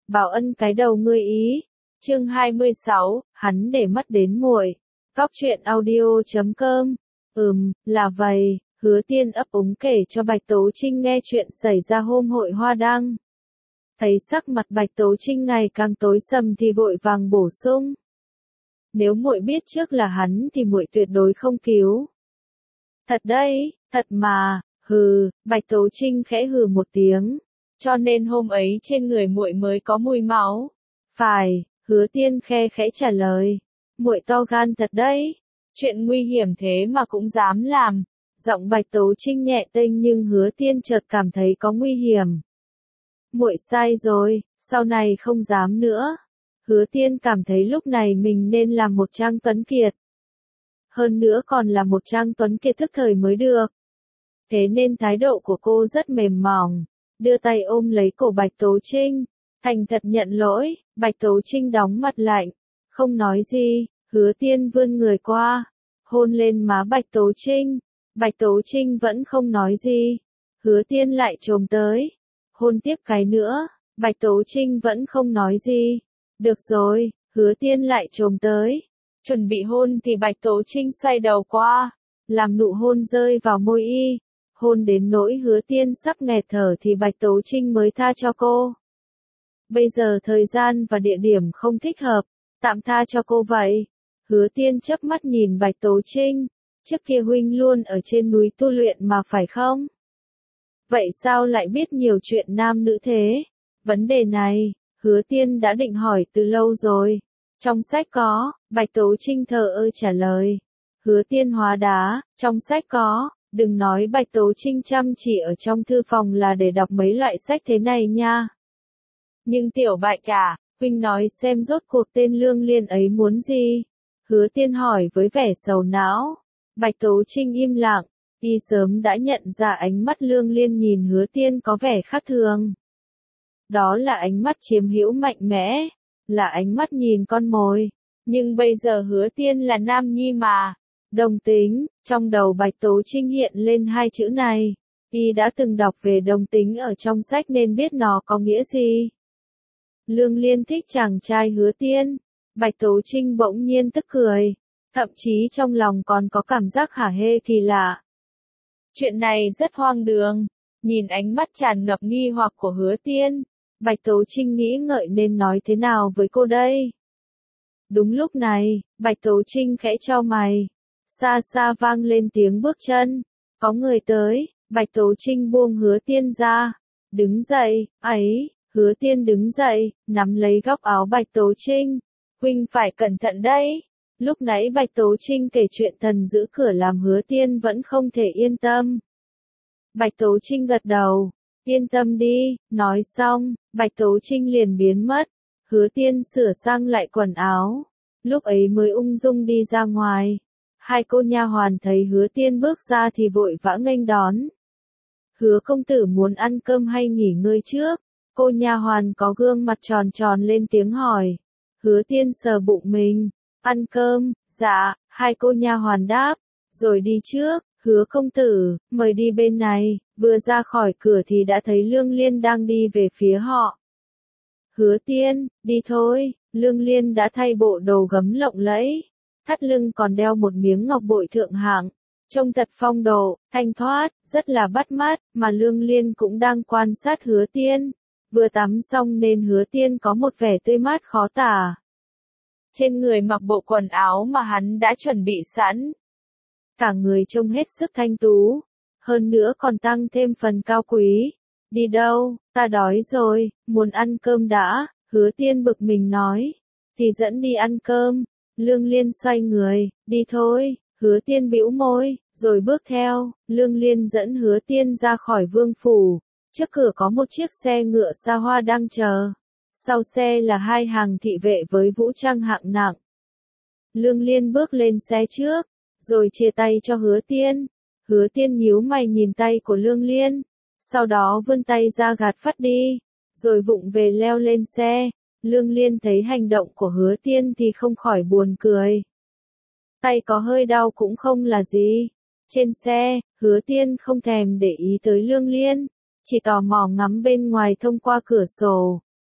Bảo Ân cái đầu ngươi ý. Chương 26, hắn để mắt đến muội. Cóc truyện audio.com. Là vậy, Hứa Tiên ấp úng kể cho Bạch Tố Trinh nghe chuyện xảy ra hôm hội hoa đăng. Thấy sắc mặt Bạch Tố Trinh ngày càng tối sầm thì vội vàng bổ sung. Nếu muội biết trước là hắn thì muội tuyệt đối không cứu. Thật đấy, thật mà, Bạch Tố Trinh khẽ hừ một tiếng. Cho nên hôm ấy trên người muội mới có mùi máu. Phải, Hứa Tiên khe khẽ trả lời. Muội to gan thật đấy. Chuyện nguy hiểm thế mà cũng dám làm. Giọng Bạch Tố Trinh nhẹ tênh nhưng Hứa Tiên chợt cảm thấy có nguy hiểm. Muội sai rồi, sau này không dám nữa. Hứa Tiên cảm thấy lúc này mình nên làm một Trang Tuấn Kiệt. Hơn nữa còn là một Trang Tuấn Kiệt thức thời mới được. Thế nên thái độ của cô rất mềm mỏng, đưa tay ôm lấy cổ Bạch Tố Trinh, thành thật nhận lỗi. Bạch Tố Trinh đóng mặt lạnh, không nói gì. Hứa Tiên vươn người qua, hôn lên má Bạch Tố Trinh. Bạch Tố Trinh vẫn không nói gì. Hứa Tiên lại chồm tới, hôn tiếp cái nữa. Bạch Tố Trinh vẫn không nói gì. Được rồi, Hứa Tiên lại chồm tới, chuẩn bị hôn thì Bạch Tố Trinh xoay đầu qua, làm nụ hôn rơi vào môi y. Hôn đến nỗi Hứa Tiên sắp nghẹt thở thì Bạch Tố Trinh mới tha cho cô. Bây giờ thời gian và địa điểm không thích hợp, tạm tha cho cô vậy. Hứa Tiên chớp mắt nhìn Bạch Tố Trinh. Trước kia huynh luôn ở trên núi tu luyện mà phải không? Vậy sao lại biết nhiều chuyện nam nữ thế? Vấn đề này, Hứa Tiên đã định hỏi từ lâu rồi. Trong sách có, Bạch Tố Trinh thờ ơ trả lời. Hứa Tiên hóa đá, trong sách có. Đừng nói Bạch Tố Trinh chăm chỉ ở trong thư phòng là để đọc mấy loại sách thế này nha. Nhưng tiểu Bạch à, huynh nói xem rốt cuộc tên Lương Liên ấy muốn gì? Hứa Tiên hỏi với vẻ sầu não. Bạch Tố Trinh im lặng, y sớm đã nhận ra ánh mắt Lương Liên nhìn Hứa Tiên có vẻ khác thường. Đó là ánh mắt chiếm hữu mạnh mẽ, là ánh mắt nhìn con mồi. Nhưng bây giờ Hứa Tiên là nam nhi mà. Đồng tính, trong đầu Bạch Tố Trinh hiện lên hai chữ này. Y đã từng đọc về đồng tính ở trong sách nên biết nó có nghĩa gì. Lương Liên thích chàng trai Hứa Tiên. Bạch Tố Trinh bỗng nhiên tức cười. Thậm chí trong lòng còn có cảm giác hả hê kỳ lạ. Chuyện này rất hoang đường. Nhìn ánh mắt tràn ngập nghi hoặc của Hứa Tiên, Bạch Tố Trinh nghĩ ngợi nên nói thế nào với cô đây. Đúng lúc này, Bạch Tố Trinh khẽ chau mày. Xa xa vang lên tiếng bước chân. Có người tới. Bạch Tố Trinh buông Hứa Tiên ra. Đứng dậy, ấy. Hứa Tiên đứng dậy, nắm lấy góc áo Bạch Tố Trinh. Huynh phải cẩn thận đấy. Lúc nãy Bạch Tố Trinh kể chuyện thần giữ cửa làm Hứa Tiên vẫn không thể yên tâm. Bạch Tố Trinh gật đầu. Yên tâm đi. Nói xong, Bạch Tố Trinh liền biến mất. Hứa Tiên sửa sang lại quần áo. Lúc ấy mới ung dung đi ra ngoài. Hai cô nha hoàn thấy Hứa Tiên bước ra thì vội vã nghênh đón. Hứa công tử muốn ăn cơm hay nghỉ ngơi trước? Cô nha hoàn có gương mặt tròn tròn lên tiếng hỏi. Hứa Tiên sờ bụng mình. Ăn cơm, dạ. Hai cô nha hoàn đáp. Rồi đi trước. Hứa công tử, mời đi bên này. Vừa ra khỏi cửa thì đã thấy Lương Liên đang đi về phía họ. Hứa Tiên, đi thôi. Lương Liên đã thay bộ đồ gấm lộng lẫy. Thắt lưng còn đeo một miếng ngọc bội thượng hạng. Trông thật phong độ, thanh thoát, rất là bắt mắt. Mà Lương Liên cũng đang quan sát Hứa Tiên. Vừa tắm xong nên Hứa Tiên có một vẻ tươi mát khó tả. Trên người mặc bộ quần áo mà hắn đã chuẩn bị sẵn. Cả người trông hết sức thanh tú. Hơn nữa còn tăng thêm phần cao quý. Đi đâu, ta đói rồi, muốn ăn cơm đã. Hứa Tiên bực mình nói. Thì dẫn đi ăn cơm. Lương Liên xoay người, đi thôi. Hứa Tiên bĩu môi, rồi bước theo. Lương Liên dẫn Hứa Tiên ra khỏi vương phủ. Trước cửa có một chiếc xe ngựa xa hoa đang chờ. Sau xe là hai hàng thị vệ với vũ trang hạng nặng. Lương Liên bước lên xe trước, rồi chia tay cho Hứa Tiên. Hứa Tiên nhíu mày nhìn tay của Lương Liên. Sau đó vươn tay ra gạt phắt đi. Rồi vụng về leo lên xe. Lương Liên thấy hành động của Hứa Tiên thì không khỏi buồn cười. Tay có hơi đau cũng không là gì. Trên xe, Hứa Tiên không thèm để ý tới Lương Liên. Chỉ tò mò ngắm bên ngoài thông qua cửa sổ.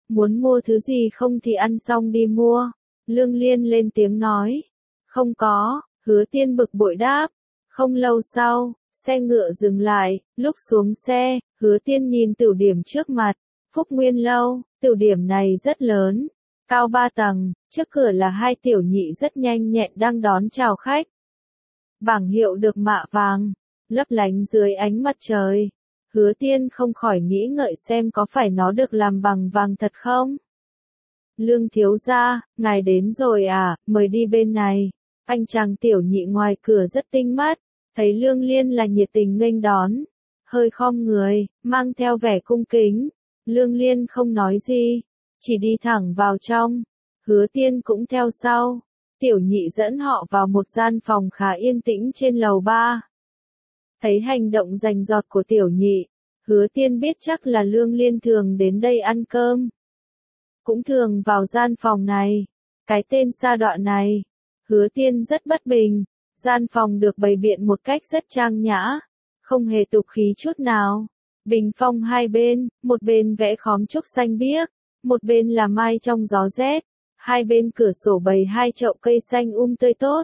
Muốn mua thứ gì không thì ăn xong đi mua. Lương Liên lên tiếng nói. Không có, Hứa Tiên bực bội đáp. Không lâu sau, xe ngựa dừng lại, lúc xuống xe, Hứa Tiên nhìn tửu điểm trước mặt. Phúc Nguyên Lâu, tửu điểm này rất lớn, cao 3 tầng, trước cửa là hai tiểu nhị rất nhanh nhẹn đang đón chào khách. Bảng hiệu được mạ vàng, lấp lánh dưới ánh mặt trời. Hứa Tiên không khỏi nghĩ ngợi xem có phải nó được làm bằng vàng thật không? Lương thiếu gia, ngài đến rồi à, mời đi bên này. Anh chàng tiểu nhị ngoài cửa rất tinh mắt, thấy Lương Liên là nhiệt tình nghênh đón. Hơi khom người, mang theo vẻ cung kính. Lương Liên không nói gì, chỉ đi thẳng vào trong. Hứa Tiên cũng theo sau. Tiểu nhị dẫn họ vào một gian phòng khá yên tĩnh trên lầu 3. Thấy hành động rành rọt của tiểu nhị, Hứa Tiên biết chắc là Lương Liên thường đến đây ăn cơm. Cũng thường vào gian phòng này. Cái tên sa đọa này. Hứa Tiên rất bất bình. Gian phòng được bày biện một cách rất trang nhã. Không hề tục khí chút nào. Bình phong hai bên, một bên vẽ khóm trúc xanh biếc, một bên là mai trong gió rét. Hai bên cửa sổ bày hai chậu cây xanh tươi tốt.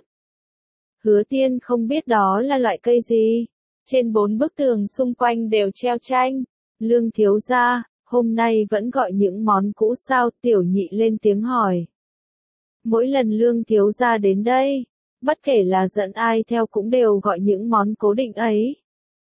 Hứa Tiên không biết đó là loại cây gì. Trên 4 bức tường xung quanh đều treo tranh. Lương thiếu gia, hôm nay vẫn gọi những món cũ sao? Tiểu nhị lên tiếng hỏi. Mỗi lần Lương thiếu gia đến đây, bất kể là dẫn ai theo cũng đều gọi những món cố định ấy.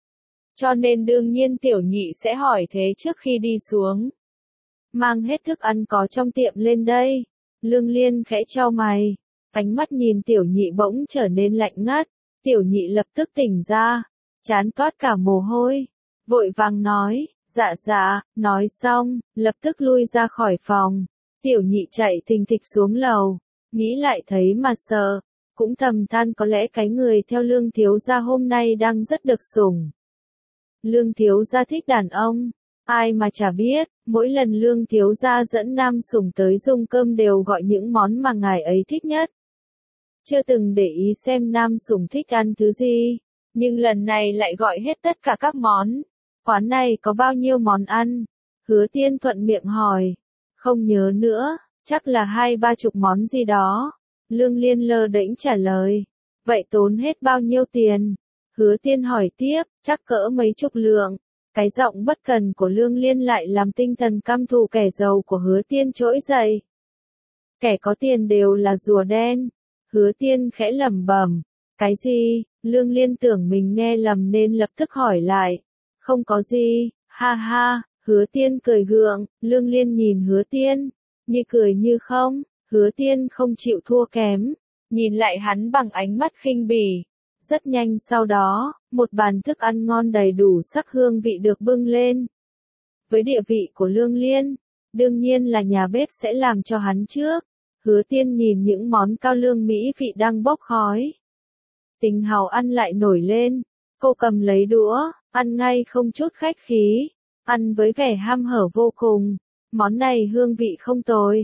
Cho nên đương nhiên tiểu nhị sẽ hỏi thế trước khi đi xuống. Mang hết thức ăn có trong tiệm lên đây. Lương Liên khẽ chau mày. Ánh mắt nhìn tiểu nhị bỗng trở nên lạnh ngắt. Tiểu nhị lập tức tỉnh ra. Chán toát cả mồ hôi. Vội vàng nói, dạ dạ, nói xong, lập tức lui ra khỏi phòng. Tiểu nhị chạy thình thịch xuống lầu. Nghĩ lại thấy mà sợ. Cũng thầm than có lẽ cái người theo Lương thiếu gia hôm nay đang rất được sủng. Lương thiếu gia thích đàn ông. Ai mà chả biết, mỗi lần Lương thiếu gia dẫn nam sủng tới dùng cơm đều gọi những món mà ngài ấy thích nhất. Chưa từng để ý xem nam sủng thích ăn thứ gì, nhưng lần này lại gọi hết tất cả các món. Quán này có bao nhiêu món ăn? Hứa Tiên thuận miệng hỏi. Không nhớ nữa, chắc là 20-30 món gì đó. Lương Liên lơ đễnh trả lời. Vậy tốn hết bao nhiêu tiền? Hứa Tiên hỏi tiếp, chắc cỡ mấy chục lượng. Cái giọng bất cần của Lương Liên lại làm tinh thần căm thù kẻ giàu của Hứa Tiên trỗi dậy. Kẻ có tiền đều là rùa đen. Hứa Tiên khẽ lẩm bẩm. Cái gì? Lương Liên tưởng mình nghe lầm nên lập tức hỏi lại. Không có gì, ha ha. Hứa Tiên cười gượng. Lương Liên nhìn Hứa Tiên, như cười như không. Hứa Tiên không chịu thua kém, nhìn lại hắn bằng ánh mắt khinh bỉ. Rất nhanh sau đó, một bàn thức ăn ngon đầy đủ sắc hương vị được bưng lên. Với địa vị của Lương Liên, đương nhiên là nhà bếp sẽ làm cho hắn trước. Hứa Tiên nhìn những món cao lương mỹ vị đang bốc khói. Tình hào ăn lại nổi lên, cô cầm lấy đũa, ăn ngay không chút khách khí, ăn với vẻ ham hở vô cùng. Món này hương vị không tồi.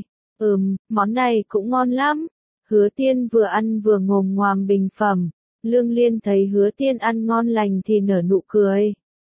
Món này cũng ngon lắm. Hứa Tiên vừa ăn vừa ngồm ngoàm bình phẩm. Lương Liên thấy Hứa Tiên ăn ngon lành thì nở nụ cười.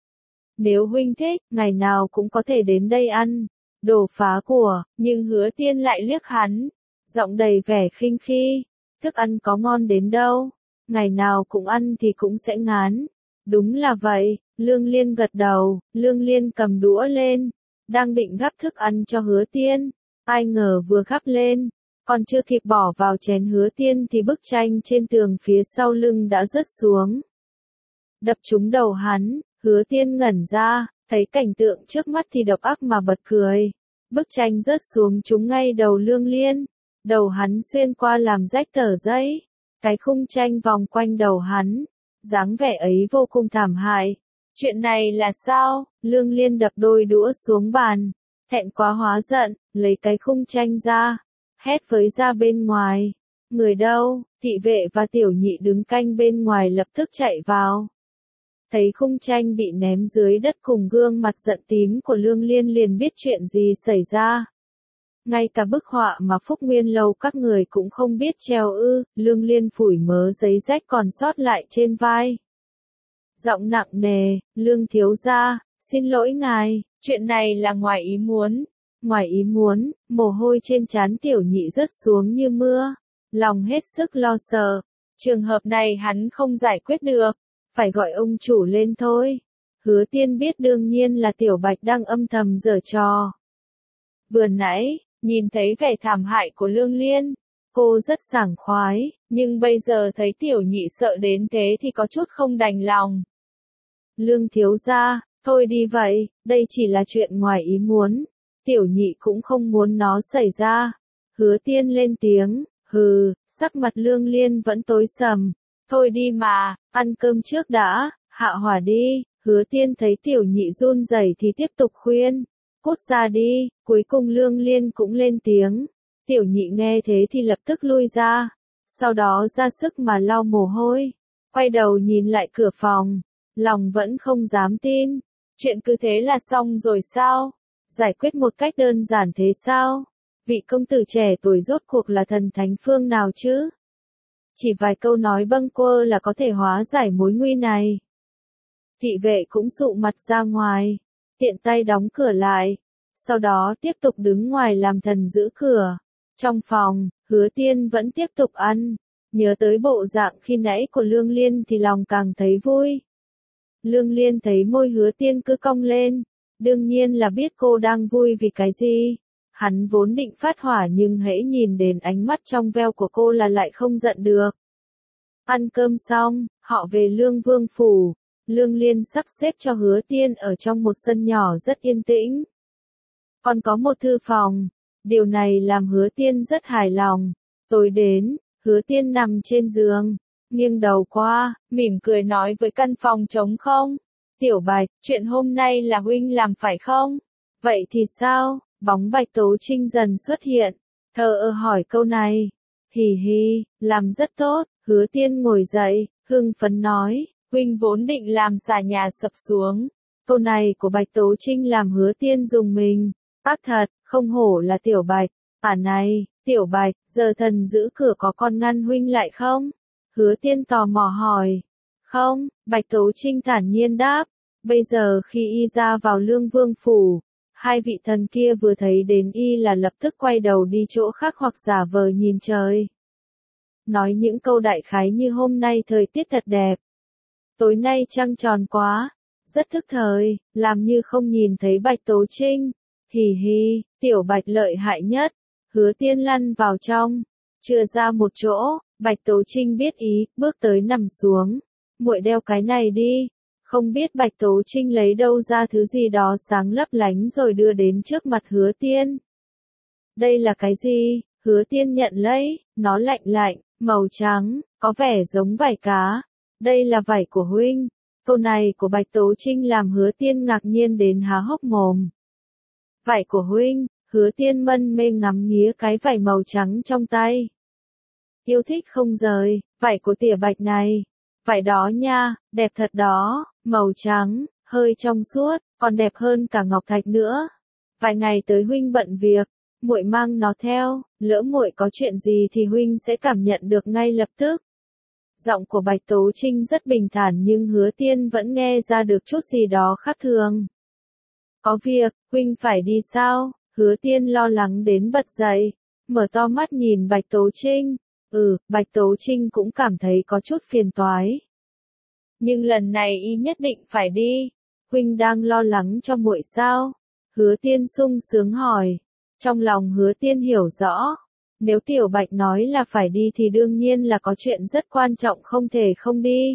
Nếu huynh thích, ngày nào cũng có thể đến đây ăn. Đồ phá của, nhưng Hứa Tiên lại liếc hắn. Giọng đầy vẻ khinh khi. Thức ăn có ngon đến đâu. Ngày nào cũng ăn thì cũng sẽ ngán. Đúng là vậy, Lương Liên gật đầu. Lương Liên cầm đũa lên. Đang định gắp thức ăn cho Hứa Tiên. Ai ngờ vừa gắp lên, còn chưa kịp bỏ vào chén Hứa Tiên thì bức tranh trên tường phía sau lưng đã rớt xuống. Đập trúng đầu hắn, Hứa Tiên ngẩn ra, thấy cảnh tượng trước mắt thì độc ác mà bật cười. Bức tranh rớt xuống trúng ngay đầu Lương Liên, đầu hắn xuyên qua làm rách tờ giấy. Cái khung tranh vòng quanh đầu hắn, dáng vẻ ấy vô cùng thảm hại. Chuyện này là sao? Lương Liên đập đôi đũa xuống bàn. Thẹn quá hóa giận, lấy cái khung tranh ra, hét với ra bên ngoài. Người đâu? Thị vệ và tiểu nhị đứng canh bên ngoài lập tức chạy vào. Thấy khung tranh bị ném dưới đất cùng gương mặt giận tím của Lương Liên liền biết chuyện gì xảy ra. Ngay cả bức họa mà Phúc Nguyên Lâu các người cũng không biết treo ư? Lương Liên phủi mớ giấy rách còn sót lại trên vai. Giọng nặng nề, Lương thiếu gia, xin lỗi ngài. Chuyện này là ngoài ý muốn. Ngoài ý muốn, mồ hôi trên trán tiểu nhị rớt xuống như mưa, lòng hết sức lo sợ. Trường hợp này hắn không giải quyết được, phải gọi ông chủ lên thôi. Hứa Tiên biết đương nhiên là Tiểu Bạch đang âm thầm giở trò. Vừa nãy, nhìn thấy vẻ thảm hại của Lương Liên, cô rất sảng khoái, nhưng bây giờ thấy tiểu nhị sợ đến thế thì có chút không đành lòng. Lương thiếu gia, thôi đi vậy, đây chỉ là chuyện ngoài ý muốn. Tiểu nhị cũng không muốn nó xảy ra. Hứa Tiên lên tiếng, hừ, sắc mặt Lương Liên vẫn tối sầm. Thôi đi mà, ăn cơm trước đã, hạ hỏa đi. Hứa Tiên thấy tiểu nhị run rẩy thì tiếp tục khuyên. Cút ra đi, cuối cùng Lương Liên cũng lên tiếng. Tiểu nhị nghe thế thì lập tức lui ra. Sau đó ra sức mà lau mồ hôi. Quay đầu nhìn lại cửa phòng. Lòng vẫn không dám tin. Chuyện cứ thế là xong rồi sao? Giải quyết một cách đơn giản thế sao? Vị công tử trẻ tuổi rốt cuộc là thần thánh phương nào chứ? Chỉ vài câu nói bâng quơ là có thể hóa giải mối nguy này. Thị vệ cũng sụ mặt ra ngoài, tiện tay đóng cửa lại, sau đó tiếp tục đứng ngoài làm thần giữ cửa. Trong phòng, Hứa Tiên vẫn tiếp tục ăn, nhớ tới bộ dạng khi nãy của Lương Liên thì lòng càng thấy vui. Lương Liên thấy môi Hứa Tiên cứ cong lên, đương nhiên là biết cô đang vui vì cái gì. Hắn vốn định phát hỏa nhưng hễ nhìn đến ánh mắt trong veo của cô là lại không giận được. Ăn cơm xong, họ về Lương Vương phủ. Lương Liên sắp xếp cho Hứa Tiên ở trong một sân nhỏ rất yên tĩnh. Còn có một thư phòng. Điều này làm Hứa Tiên rất hài lòng. Tối đến, Hứa Tiên nằm trên giường, nghiêng đầu qua, mỉm cười nói với căn phòng trống không. Tiểu Bạch, chuyện hôm nay là huynh làm phải không? Vậy thì sao? Bóng Bạch Tố Trinh dần xuất hiện. Thờ ơ hỏi câu này. Hì hì, làm rất tốt. Hứa Tiên ngồi dậy, hưng phấn nói. Huynh vốn định làm xà nhà sập xuống. Câu này của Bạch Tố Trinh làm Hứa Tiên rùng mình. Ác thật, không hổ là Tiểu Bạch. Này, Tiểu Bạch, giờ thần giữ cửa có con ngăn huynh lại không? Hứa Tiên tò mò hỏi. Không, Bạch Tố Trinh thản nhiên đáp. Bây giờ khi y ra vào Lương Vương phủ, hai vị thần kia vừa thấy đến y là lập tức quay đầu đi chỗ khác hoặc giả vờ nhìn trời. Nói những câu đại khái như hôm nay thời tiết thật đẹp. Tối nay trăng tròn quá, rất thức thời, làm như không nhìn thấy Bạch Tố Trinh. Hì hì, Tiểu Bạch lợi hại nhất. Hứa Tiên lăn vào trong, chưa ra một chỗ, Bạch Tố Trinh biết ý, bước tới nằm xuống. Muội đeo cái này đi. Không biết Bạch Tố Trinh lấy đâu ra thứ gì đó sáng lấp lánh rồi đưa đến trước mặt Hứa Tiên. Đây là cái gì? Hứa Tiên nhận lấy, nó lạnh lạnh, màu trắng, có vẻ giống vải cá. Đây là vải của huynh. Câu này của Bạch Tố Trinh làm Hứa Tiên ngạc nhiên đến há hốc mồm. Vải của huynh? Hứa Tiên mân mê ngắm nghía cái vải màu trắng trong tay. Yêu thích không rời, vải của tỉa Bạch này. Vải đó nha, đẹp thật đó, màu trắng, hơi trong suốt, còn đẹp hơn cả ngọc thạch nữa. Vài ngày tới huynh bận việc, muội mang nó theo, lỡ muội có chuyện gì thì huynh sẽ cảm nhận được ngay lập tức. Giọng của Bạch Tố Trinh rất bình thản nhưng Hứa Tiên vẫn nghe ra được chút gì đó khác thường. Có việc, huynh phải đi sao? Hứa Tiên lo lắng đến bật dậy, mở to mắt nhìn Bạch Tố Trinh. Bạch Tố Trinh cũng cảm thấy có chút phiền toái. Nhưng lần này y nhất định phải đi. Huynh đang lo lắng cho muội sao? Hứa Tiên sung sướng hỏi. Trong lòng Hứa Tiên hiểu rõ. Nếu Tiểu Bạch nói là phải đi thì đương nhiên là có chuyện rất quan trọng không thể không đi.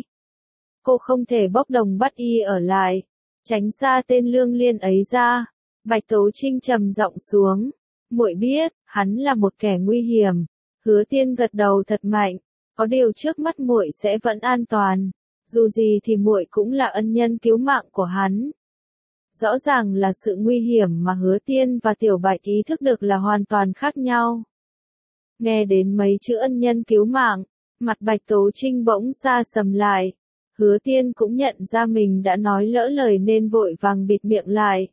Cô không thể bốc đồng bắt y ở lại. Tránh xa tên Lương Liên ấy ra. Bạch Tố Trinh trầm giọng xuống. Muội biết, hắn là một kẻ nguy hiểm. Hứa Tiên gật đầu thật mạnh. Có điều trước mắt muội sẽ vẫn an toàn. Dù gì thì muội cũng là ân nhân cứu mạng của hắn. Rõ ràng là sự nguy hiểm mà Hứa Tiên và Tiểu Bạch ý thức được là hoàn toàn khác nhau. Nghe đến mấy chữ ân nhân cứu mạng, mặt Bạch Tố Trinh bỗng xa sầm lại. Hứa Tiên cũng nhận ra mình đã nói lỡ lời nên vội vàng bịt miệng lại.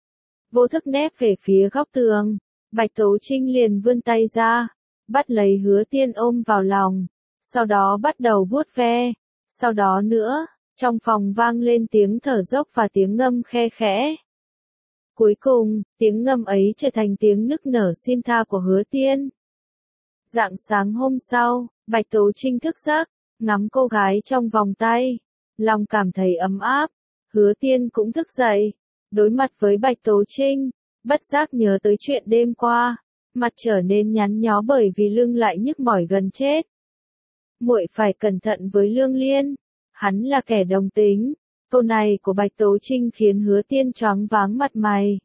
Vô thức nép về phía góc tường, Bạch Tố Trinh liền vươn tay ra, bắt lấy Hứa Tiên ôm vào lòng, sau đó bắt đầu vuốt ve. Sau đó nữa, trong phòng vang lên tiếng thở dốc và tiếng ngâm khe khẽ. Cuối cùng, tiếng ngâm ấy trở thành tiếng nức nở xin tha của Hứa Tiên. Rạng sáng hôm sau, Bạch Tố Trinh thức giấc, ngắm cô gái trong vòng tay, lòng cảm thấy ấm áp. Hứa Tiên cũng thức dậy, đối mặt với Bạch Tố Trinh, bất giác nhớ tới chuyện đêm qua, mặt trở nên nhăn nhó bởi vì lưng lại nhức mỏi gần chết. Muội phải cẩn thận với Lương Liên, hắn là kẻ đồng tính. Câu này của Bạch Tố Trinh khiến Hứa Tiên choáng váng mặt mày.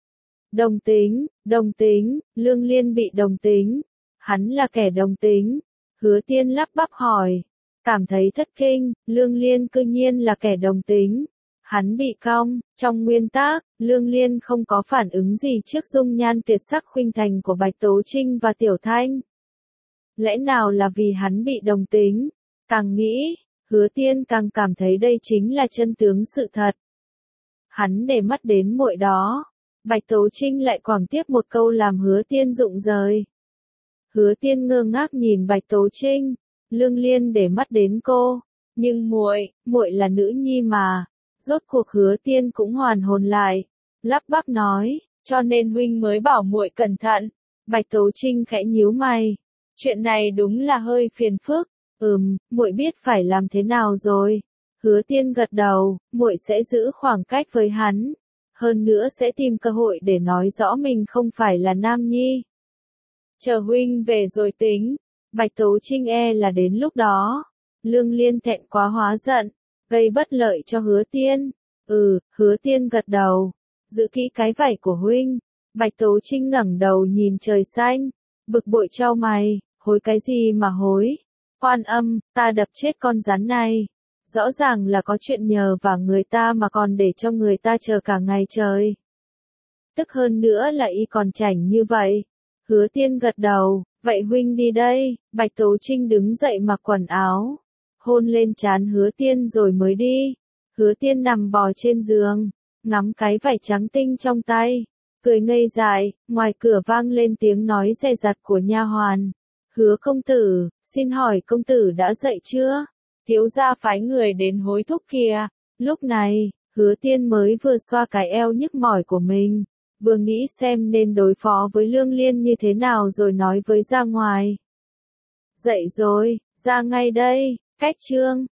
Đồng tính, Lương Liên bị đồng tính. Hắn là kẻ đồng tính. Hứa Tiên lắp bắp hỏi. Cảm thấy thất kinh, Lương Liên cư nhiên là kẻ đồng tính. Hắn bị cong, trong nguyên tắc, Lương Liên không có phản ứng gì trước dung nhan tuyệt sắc khuynh thành của Bạch Tố Trinh và Tiểu Thanh. Lẽ nào là vì hắn bị đồng tính? Càng nghĩ, Hứa Tiên càng cảm thấy đây chính là chân tướng sự thật. Hắn để mắt đến muội đó. Bạch Tố Trinh lại quẳng tiếp một câu làm Hứa Tiên rụng rời. Hứa Tiên ngơ ngác nhìn Bạch Tố Trinh. Lương Liên để mắt đến cô, nhưng muội là nữ nhi mà. Rốt cuộc Hứa Tiên cũng hoàn hồn lại, lắp bắp nói, cho nên huynh mới bảo muội cẩn thận. Bạch Tố Trinh khẽ nhíu mày, chuyện này đúng là hơi phiền phức. Muội biết phải làm thế nào rồi. Hứa Tiên gật đầu, muội sẽ giữ khoảng cách với hắn, hơn nữa sẽ tìm cơ hội để nói rõ mình không phải là nam nhi. Chờ huynh về rồi tính. Bạch Tố Trinh là đến lúc đó, Lương Liên thẹn quá hóa giận, gây bất lợi cho Hứa Tiên. Hứa Tiên gật đầu, giữ kỹ cái vảy của huynh. Bạch Tố Trinh ngẩng đầu nhìn trời xanh, bực bội trao mày, hối cái gì mà hối? Quan Âm, ta đập chết con rắn này. Rõ ràng là có chuyện nhờ và người ta mà còn để cho người ta chờ cả ngày trời. Tức hơn nữa là y còn chảnh như vậy. Hứa Tiên gật đầu, vậy huynh đi đây. Bạch Tố Trinh đứng dậy mặc quần áo, hôn lên trán Hứa Tiên rồi mới đi. Hứa Tiên nằm bò trên giường, ngắm cái vảy trắng tinh trong tay, cười ngây dại. Ngoài cửa vang lên tiếng nói dè dặt của nha hoàn. Hứa công tử, xin hỏi công tử đã dậy chưa? Thiếu gia phái người đến hối thúc kìa. Lúc này, Hứa Tiên mới vừa xoa cái eo nhức mỏi của mình, vừa nghĩ xem nên đối phó với Lương Liên như thế nào rồi nói với ra ngoài. Dậy rồi, ra ngay đây. Cách chương